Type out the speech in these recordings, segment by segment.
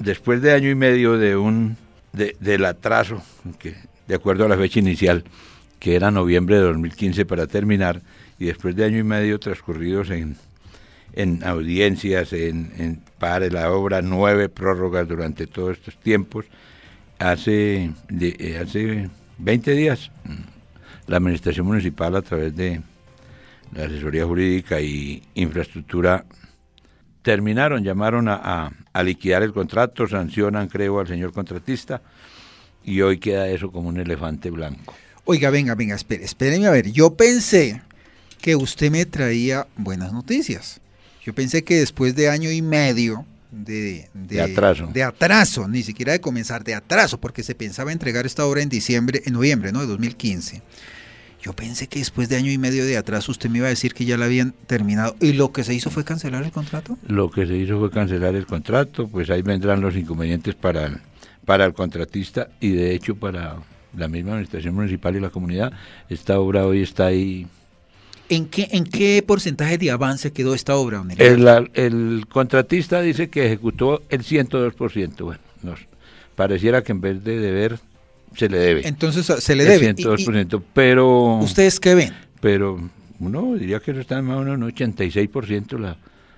después de año y medio del atraso, que de acuerdo a la fecha inicial, que era noviembre de 2015 para terminar, y después de año y medio transcurridos en audiencias, en pare la obra, 9 prórrogas durante todos estos tiempos, hace 20 días la administración municipal, a través de la asesoría jurídica y infraestructura, llamaron a liquidar el contrato, sancionan, creo, al señor contratista, y hoy queda eso como un elefante blanco. Oiga, venga, espéreme a ver, yo pensé que usted me traía buenas noticias. Yo pensé que después de año y medio de atraso, ni siquiera de comenzar, de atraso, porque se pensaba entregar esta obra en noviembre, ¿no?, de 2015. Yo pensé que después de año y medio de atraso usted me iba a decir que ya la habían terminado. ¿Y lo que se hizo fue cancelar el contrato? Lo que se hizo fue cancelar el contrato, pues ahí vendrán los inconvenientes para el contratista y de hecho para la misma administración municipal y la comunidad. Esta obra hoy está ahí. ¿En qué porcentaje de avance quedó esta obra, don El contratista dice que ejecutó el 102%. Bueno, pareciera que en vez de deber, se le debe. Entonces se le debe. El 102%, pero... ¿Ustedes qué ven? Pero uno diría que eso está más o menos en un 86%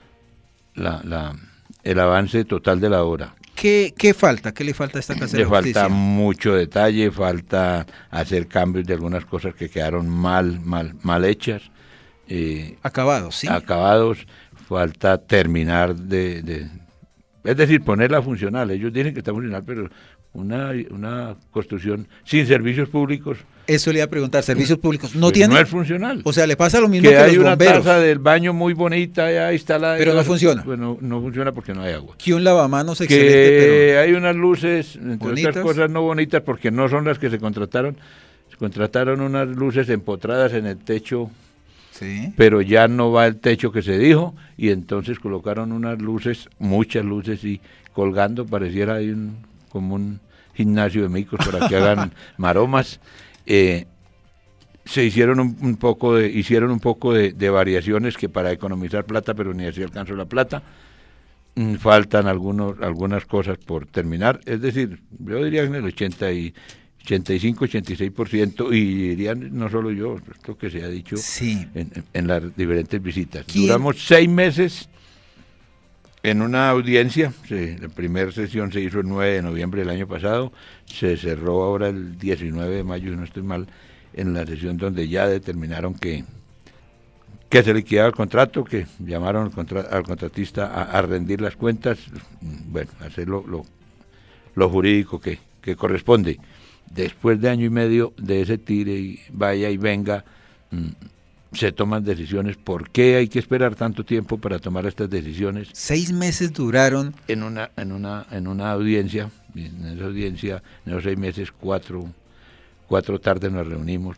el avance total de la obra. ¿Qué falta? ¿Qué le falta a esta casa de la justicia? Le falta mucho detalle, falta hacer cambios de algunas cosas que quedaron mal hechas. Acabados, sí. Acabados, falta terminar es decir, ponerla funcional. Ellos dicen que está funcional, pero una construcción sin servicios públicos. Eso le iba a preguntar, servicios públicos no tiene. No es funcional. O sea, le pasa lo mismo que hay los bomberos. una taza del baño muy bonita ya instalada. Pero no funciona. Bueno, no funciona porque no hay agua. Que un lavamanos excelente, pero hay unas luces, entre bonitas. otras cosas no bonitas, porque no son las que se contrataron. Se contrataron unas luces empotradas en el techo. Sí. Pero ya no va el techo que se dijo, y entonces colocaron unas luces, muchas luces, y colgando, pareciera ahí como un gimnasio de micos para que hagan maromas. Se hicieron un poco de variaciones que para economizar plata, pero ni así alcanzó la plata. Faltan algunas cosas por terminar, es decir, yo diría que en el 85-86%, y dirían no solo yo, esto que se ha dicho sí. en las diferentes visitas. Duramos 6 meses en una audiencia. La primera sesión se hizo el 9 de noviembre del año pasado, se cerró ahora el 19 de mayo, si no estoy mal, en la sesión donde ya determinaron que se liquidaba el contrato, que llamaron al contratista a rendir las cuentas, bueno, hacer lo jurídico que corresponde. Después de año y medio de ese tire y vaya y venga, se toman decisiones. ¿Por qué hay que esperar tanto tiempo para tomar estas decisiones? 6 meses duraron en una audiencia. En esa audiencia, en esos 6 meses, cuatro tardes nos reunimos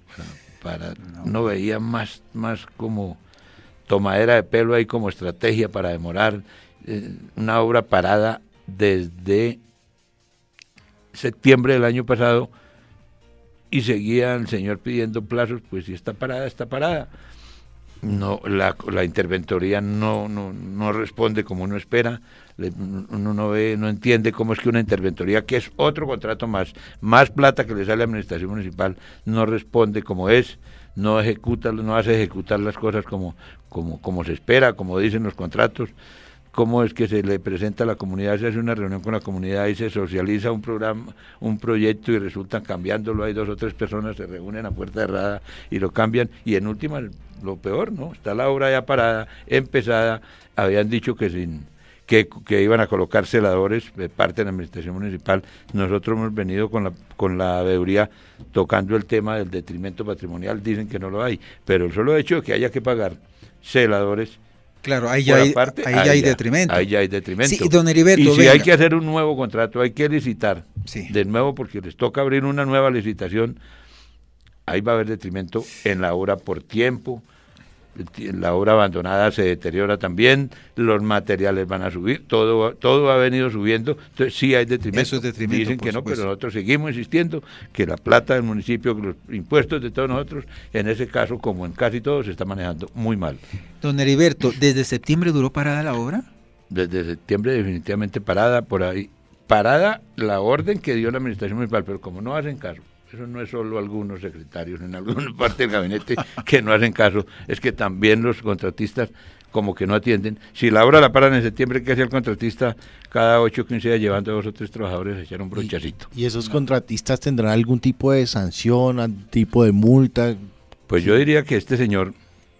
no veía más como tomadera de pelo ahí, como estrategia para demorar una obra parada desde septiembre del año pasado, y seguía el señor pidiendo plazos. Pues si está parada, está parada. No, la interventoría no responde como uno espera. Uno no entiende cómo es que una interventoría, que es otro contrato más plata que le sale a la administración municipal, no responde como es, no hace ejecutar las cosas como se espera, como dicen los contratos. Cómo es que se le presenta a la comunidad, se hace una reunión con la comunidad y se socializa un programa, un proyecto, y resultan cambiándolo. Hay 2 o 3 personas, se reúnen a puerta cerrada y lo cambian, y en última, lo peor, ¿no? Está la obra ya parada, empezada. Habían dicho que iban a colocar celadores de parte de la administración municipal. Nosotros hemos venido con la veeduría tocando el tema del detrimento patrimonial. Dicen que no lo hay, pero el solo hecho de que haya que pagar celadores, claro, ahí ya hay detrimento. Ahí ya hay detrimento. Sí, don Heriberto, y si hay que hacer un nuevo contrato, hay que licitar de nuevo, porque les toca abrir una nueva licitación. Ahí va a haber detrimento en la obra por tiempo. La obra abandonada se deteriora también, los materiales van a subir, todo ha venido subiendo. Entonces sí hay detrimento. Eso es detrimento. Dicen que no, pero nosotros seguimos insistiendo que la plata del municipio, que los impuestos de todos nosotros, en ese caso, como en casi todo, se está manejando muy mal. Don Heriberto, ¿desde septiembre duró parada la obra? Desde septiembre definitivamente parada. Por ahí parada la orden que dio la administración municipal, pero como no hacen caso, eso no es solo algunos secretarios en alguna parte del gabinete que no hacen caso, es que también los contratistas como que no atienden. Si la obra la paran en septiembre, ¿qué hace el contratista cada 8 o 15 días llevando a 2 o 3 trabajadores a echar un brochacito? ¿Y esos contratistas tendrán algún tipo de sanción, algún tipo de multa? Pues yo diría que este señor,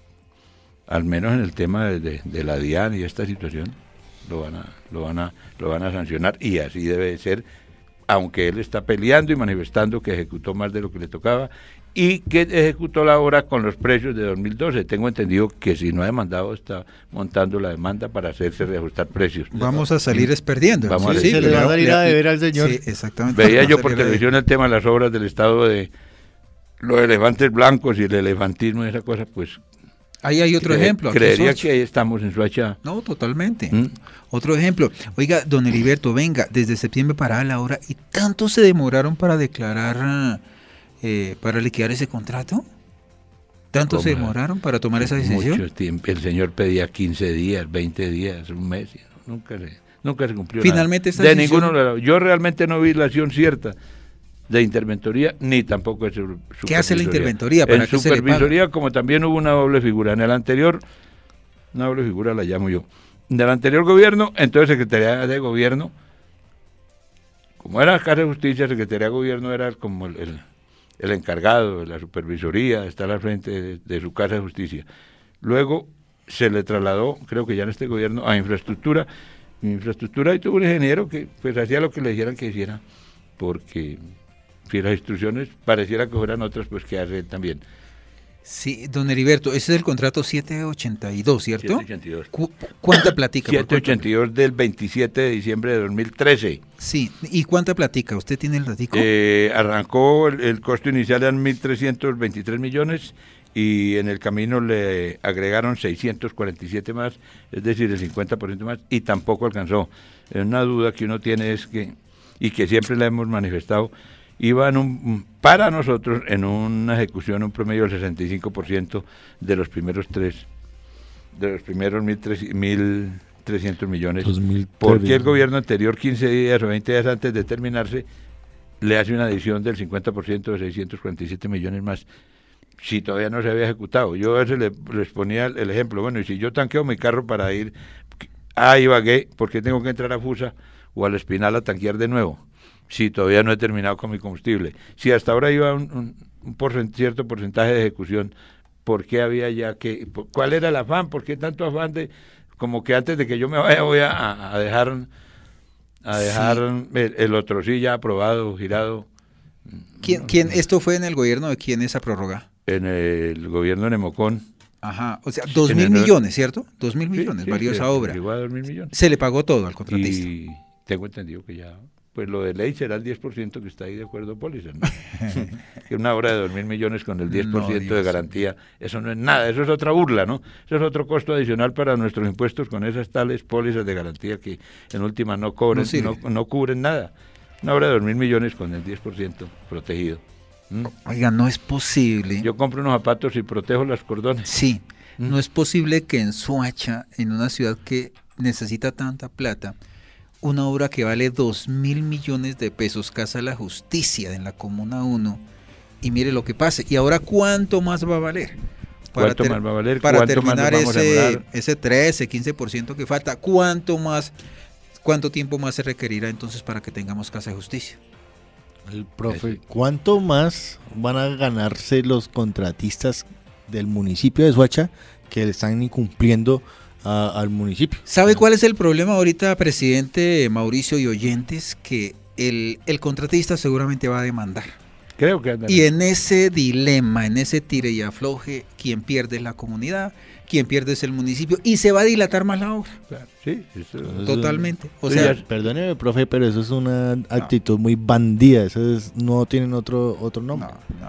al menos en el tema de la DIAN y esta situación, lo van a sancionar, y así debe ser, aunque él está peleando y manifestando que ejecutó más de lo que le tocaba y que ejecutó la obra con los precios de 2012. Tengo entendido que si no ha demandado, está montando la demanda para hacerse reajustar precios. Vamos a salir perdiendo. Vamos se le va a salir a deber al señor. Sí, exactamente. Veía yo por televisión el tema de las obras del Estado, de los elefantes blancos y el elefantismo y esa cosa, pues... Ahí hay otro ejemplo. Creería que ahí estamos en Soacha. No, totalmente. Otro ejemplo. Oiga, don Heriberto, venga, desde septiembre para la hora, ¿y tanto se demoraron para declarar, para liquidar ese contrato? ¿Tanto se demoraron para tomar esa decisión? Mucho tiempo. El señor pedía 15 días, 20 días, un mes. Nunca se cumplió. Finalmente nada. De ninguno. Yo realmente no vi la acción cierta de interventoría, ni tampoco de supervisoría. ¿Qué hace la interventoría? En supervisoría, como también hubo una doble figura. En el anterior, una doble figura la llamo yo. En el anterior gobierno, entonces Secretaría de Gobierno, como era Casa de Justicia, Secretaría de Gobierno era como el encargado de la supervisoría, de estar al frente de su Casa de Justicia. Luego se le trasladó, creo que ya en este gobierno, a infraestructura. En infraestructura, y tuvo un ingeniero que pues hacía lo que le dijeran que hiciera, porque... si las instrucciones pareciera que fueran otras, pues que hace también. Sí, don Heriberto, ese es el contrato 782, ¿cierto? 782. ¿Cuánta platica? 782 del 27 de diciembre de 2013. Sí, ¿y cuánta platica? ¿Usted tiene el ratico? Arrancó, el costo inicial eran 1.323 millones y en el camino le agregaron 647 más, es decir, el 50% más, y tampoco alcanzó. Una duda que uno tiene es que, y que siempre la hemos manifestado, iba para nosotros en una ejecución un promedio del 65% de los primeros 1.300 millones. Porque el gobierno anterior, 15 días o 20 días antes de terminarse, le hace una adición del 50% de 647 millones más, si todavía no se había ejecutado. Yo a veces les ponía el ejemplo, bueno, y si yo tanqueo mi carro para ir a Ibagué, ¿por qué tengo que entrar a Fusa o al Espinal a tanquear de nuevo? Si todavía no he terminado con mi combustible. Si hasta ahora iba un cierto porcentaje de ejecución, ¿por qué había ya que... ¿Cuál era el afán? ¿Por qué tanto afán de... como que antes de que yo me vaya voy a dejar el otro sí ya aprobado, girado? ¿Quién, esto fue en el gobierno de quién esa prórroga? En el gobierno de Nemocón. Ajá, o sea, 2.000 millones, ¿cierto? 2.000 millones, valió esa obra. Llegó a 2.000 millones. Se le pagó todo al contratista. Y tengo entendido que ya... pues lo de ley será el 10% que está ahí de acuerdo póliza, ¿no? Que una obra de 2.000 millones con el 10% de garantía, eso no es nada, eso es otra burla, ¿no? Eso es otro costo adicional para nuestros impuestos con esas tales pólizas de garantía que en última no cobran, no cubren nada. Una obra de 2.000 millones con el 10% protegido. Oiga, no es posible. Yo compro unos zapatos y protejo las cordones. Sí, no es posible que en Soacha, en una ciudad que necesita tanta plata, una obra que vale 2.000 millones de pesos, Casa de la Justicia en la Comuna 1, y mire lo que pase. ¿Y ahora cuánto más va a valer? ¿Cuánto más va a valer? Para terminar ese 13, 15% que falta, ¿cuánto tiempo más se requerirá entonces para que tengamos Casa de Justicia? El profe, ¿cuánto más van a ganarse los contratistas del municipio de Soacha que le están incumpliendo al municipio? ¿Sabe cuál es el problema ahorita, presidente Mauricio y oyentes? Que el contratista seguramente va a demandar. Creo que andan. Y en ese dilema, en ese tire y afloje, quien pierde es la comunidad, quien pierde es el municipio, y se va a dilatar más la obra. Claro, sí, eso totalmente. O sí, sea, perdóneme, profe, pero eso es una actitud muy bandida. Eso no tienen otro nombre.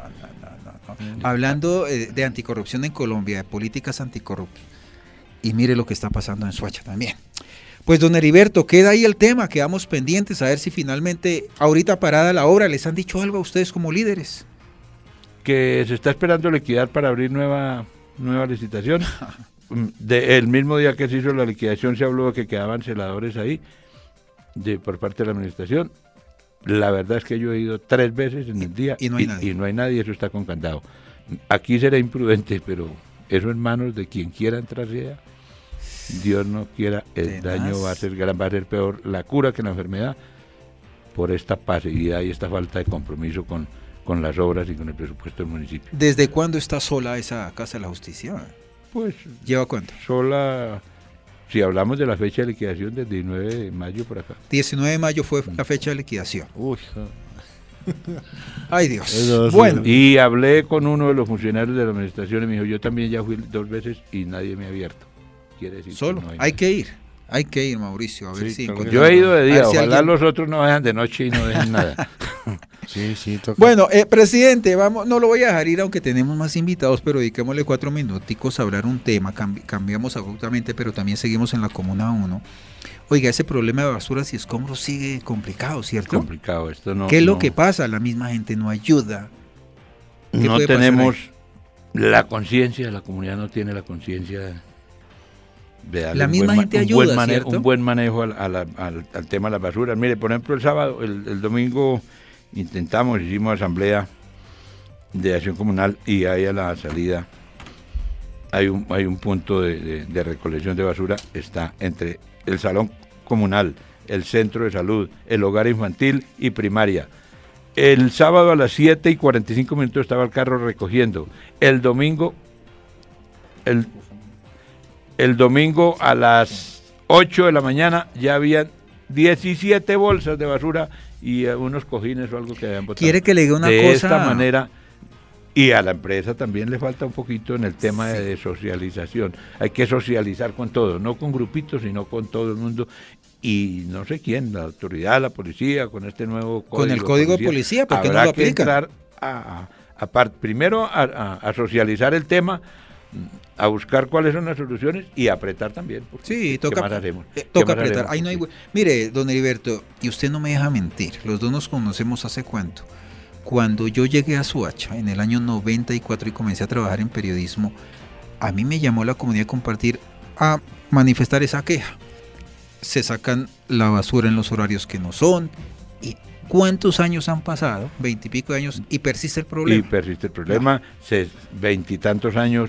No. Hablando de anticorrupción en Colombia, de políticas anticorrupción, y mire lo que está pasando en Soacha también. Pues don Heriberto, queda ahí el tema, quedamos pendientes a ver si finalmente, ahorita parada la obra, ¿les han dicho algo a ustedes como líderes? Que se está esperando liquidar para abrir nueva licitación. El mismo día que se hizo la liquidación se habló de que quedaban celadores ahí. por parte de la administración. La verdad es que yo he ido 3 veces en el día y no hay nadie. Y no hay nadie, eso está con candado. Aquí será imprudente, pero eso en manos de quien quiera entrar sea. Dios no quiera, el daño va a ser peor la cura que la enfermedad, por esta pasividad y esta falta de compromiso con las obras y con el presupuesto del municipio. ¿Desde cuándo está sola esa Casa de la Justicia? Pues, ¿lleva cuánto? Sola, si hablamos de la fecha de liquidación, desde 19 de mayo por acá. 19 de mayo fue la fecha de liquidación. Uy, ay Dios. Bueno. Y hablé con uno de los funcionarios de la administración y me dijo, yo también ya fui 2 veces y nadie me ha abierto. Quiere decir solo, que no hay que ir, Mauricio, a ver si... Yo he ido de día, ojalá los otros no vayan de noche y no dejen nada. Sí, toca. Bueno, presidente, vamos, no lo voy a dejar ir aunque tenemos más invitados, pero dediquémosle 4 minuticos a hablar un tema, cambiamos abruptamente, pero también seguimos en la Comuna 1. Oiga, ese problema de basuras y escombros sigue complicado, ¿cierto? Complicado, esto no... ¿Qué es lo que pasa? La misma gente no ayuda. No tenemos la conciencia, la comunidad no tiene la conciencia de darle la misma gente ayuda, ¿cierto? Un buen manejo al tema de las basuras. Mire, por ejemplo, el sábado, el domingo hicimos asamblea de acción comunal y ahí a la salida hay un punto de recolección de basura, está entre el salón comunal, el centro de salud, el hogar infantil y primaria. El sábado a las 7:45 estaba el carro recogiendo. El domingo a las 8 de la mañana ya habían 17 bolsas de basura y unos cojines o algo que habían botado. ¿Quiere que le diga una cosa? De esta manera, y a la empresa también le falta un poquito en el tema de socialización. Hay que socializar con todos, no con grupitos, sino con todo el mundo. Y no sé quién, la autoridad, la policía, con este nuevo código. Con el código de policía, ¿por qué no lo aplican? Habrá que entrar primero a socializar el tema, a buscar cuáles son las soluciones y apretar también. Sí, ¿qué más haremos? Toca apretar. Ahí no hay... Mire, don Heriberto, y usted no me deja mentir, los dos nos conocemos hace cuánto. Cuando yo llegué a Soacha en el año 94 y comencé a trabajar en periodismo, a mí me llamó la comunidad a compartir, a manifestar esa queja. Se sacan la basura en los horarios que no son. ¿Y cuántos años han pasado? 20 y pico de años y persiste el problema. Y persiste el problema, 20 y tantos años,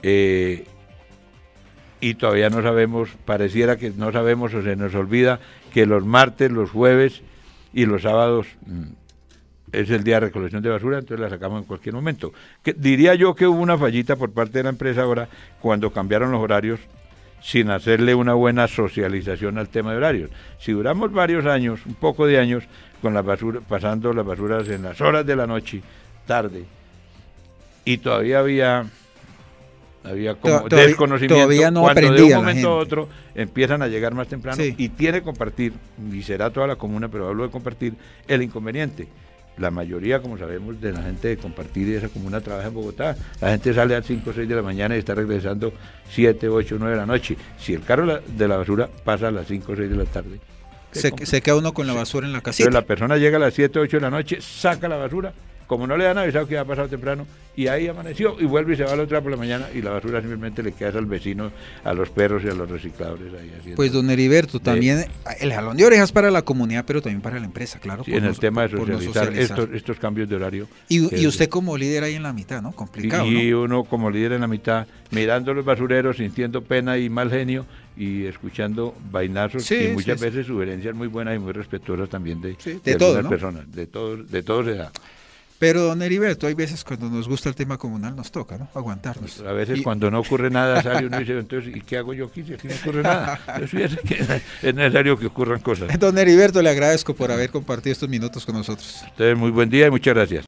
y todavía no sabemos, pareciera que no sabemos o se nos olvida que los martes, los jueves y los sábados es el día de recolección de basura, entonces la sacamos en cualquier momento. Diría yo que hubo una fallita por parte de la empresa ahora cuando cambiaron los horarios sin hacerle una buena socialización al tema de horarios. Si duramos varios años, un poco de años, con la basura, pasando las basuras en las horas de la noche, tarde, y todavía había como desconocimiento, todavía no cuando aprendía de un momento a otro empiezan a llegar más temprano, sí. Y tiene que compartir, y será toda la comuna, pero hablo de compartir, el inconveniente. La mayoría, como sabemos, de la gente de compartir y de esa comuna trabaja en Bogotá. La gente sale a las 5 o 6 de la mañana y está regresando 7, 8, 9 de la noche. Si el carro de la basura pasa a las 5 o 6 de la tarde, se queda uno con la basura en la casita. Entonces la persona llega a las 7 o 8 de la noche, saca la basura, como no le han avisado que ha pasado temprano, y ahí amaneció, y vuelve y se va a la otra por la mañana, y la basura simplemente le queda al vecino, a los perros y a los recicladores ahí haciendo. Pues don Heriberto, también el jalón de orejas para la comunidad, pero también para la empresa, claro. Sí, en el tema de socializar estos cambios de horario. Y usted como líder ahí en la mitad, ¿no? Complicado, y ¿no? uno como líder en la mitad, mirando los basureros, sintiendo pena y mal genio, y escuchando vainazos, sí, y muchas sí, veces sugerencias muy buenas y muy respetuosas también de todo, algunas ¿no? personas, de todos se da. Pero, don Heriberto, hay veces cuando nos gusta el tema comunal nos toca, ¿no? Aguantarnos. A veces cuando no ocurre nada sale uno y dice, entonces, ¿y qué hago yo aquí si aquí no ocurre nada? Entonces, es necesario que ocurran cosas. Don Heriberto, le agradezco por haber compartido estos minutos con nosotros. Ustedes muy buen día y muchas gracias.